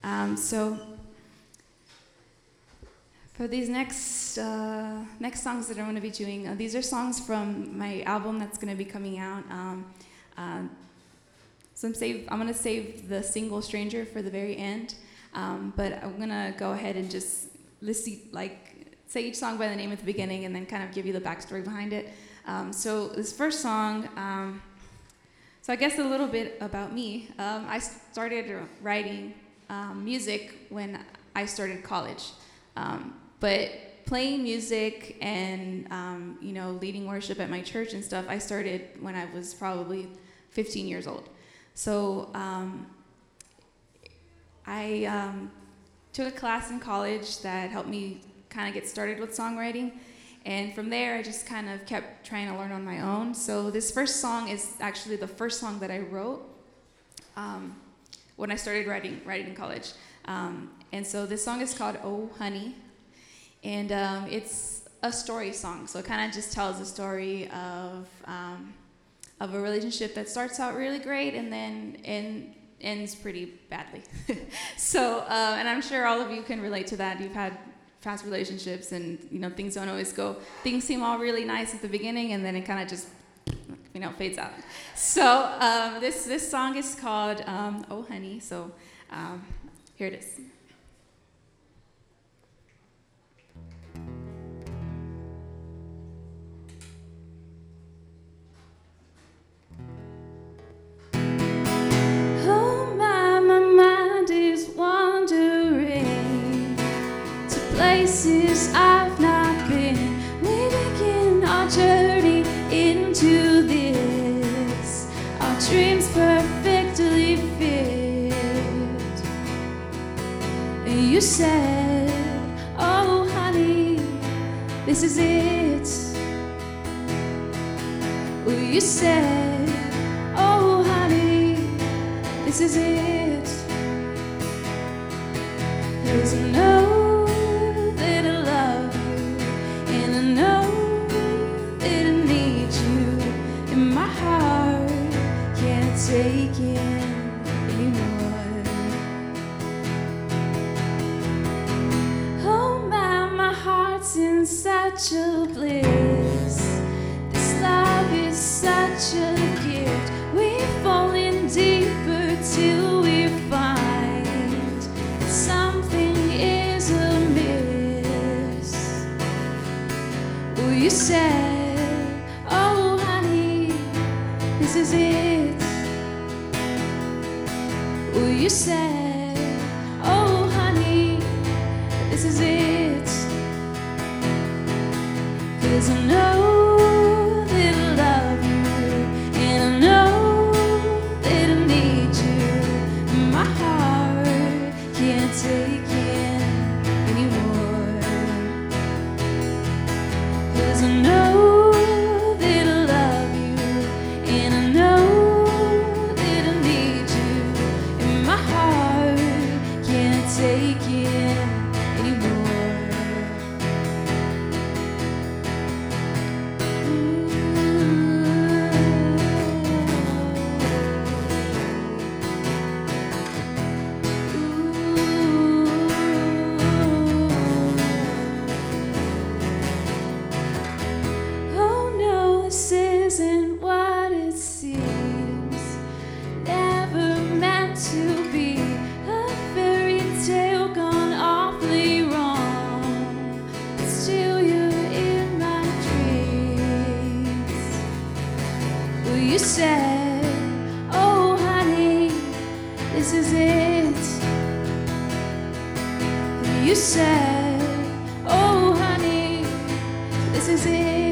So for these next songs that I'm going to be doing, these are songs from my album that's going to be coming out. So I'm going to save the single "Stranger" for the very end, but I'm going to go ahead and just say each song by the name at the beginning, and then kind of give you the backstory behind it. So this first song. So I guess a little bit about me. I started writing music when I started college, but playing music and leading worship at my church and stuff, I started when I was probably 15 years old. So I took a class in college that helped me kind of get started with songwriting. And from there, I just kind of kept trying to learn on my own. So this first song is actually the first song that I wrote when I started writing in college. And so this song is called "Oh Honey," and it's a story song. So it kind of just tells the story of a relationship that starts out really great and then ends pretty badly. So, and I'm sure all of you can relate to that. You've had past relationships, and things don't always go. Things seem all really nice at the beginning, and then it kind of just fades out. So this song is called "Oh Honey." So here it is. Oh my mind is wandering to places I've not been. We begin our journey into this, our dreams perfectly fit. You said, "Oh honey, this is it." You said, "Oh honey, this is it." 'Cause I know that I love you, and I know that I need you, and my heart can't take it anymore. Oh my heart's in such a bliss. This love is such a gift. We're falling deeper till we find something is amiss. You said, "Oh honey, this is it." You said, "Oh honey, this is it." 'Cause I know that I love you, and I know that I need you, and my heart can't take it anymore. 'Cause I know that I love you, and I know that I need you, and my heart can't take it anymore. Oh no, this isn't what it seems. Never meant to be a fairy tale gone awfully wrong. But still you're in my dreams. You said, "Oh honey, this is it." You said, "Oh honey, this is it."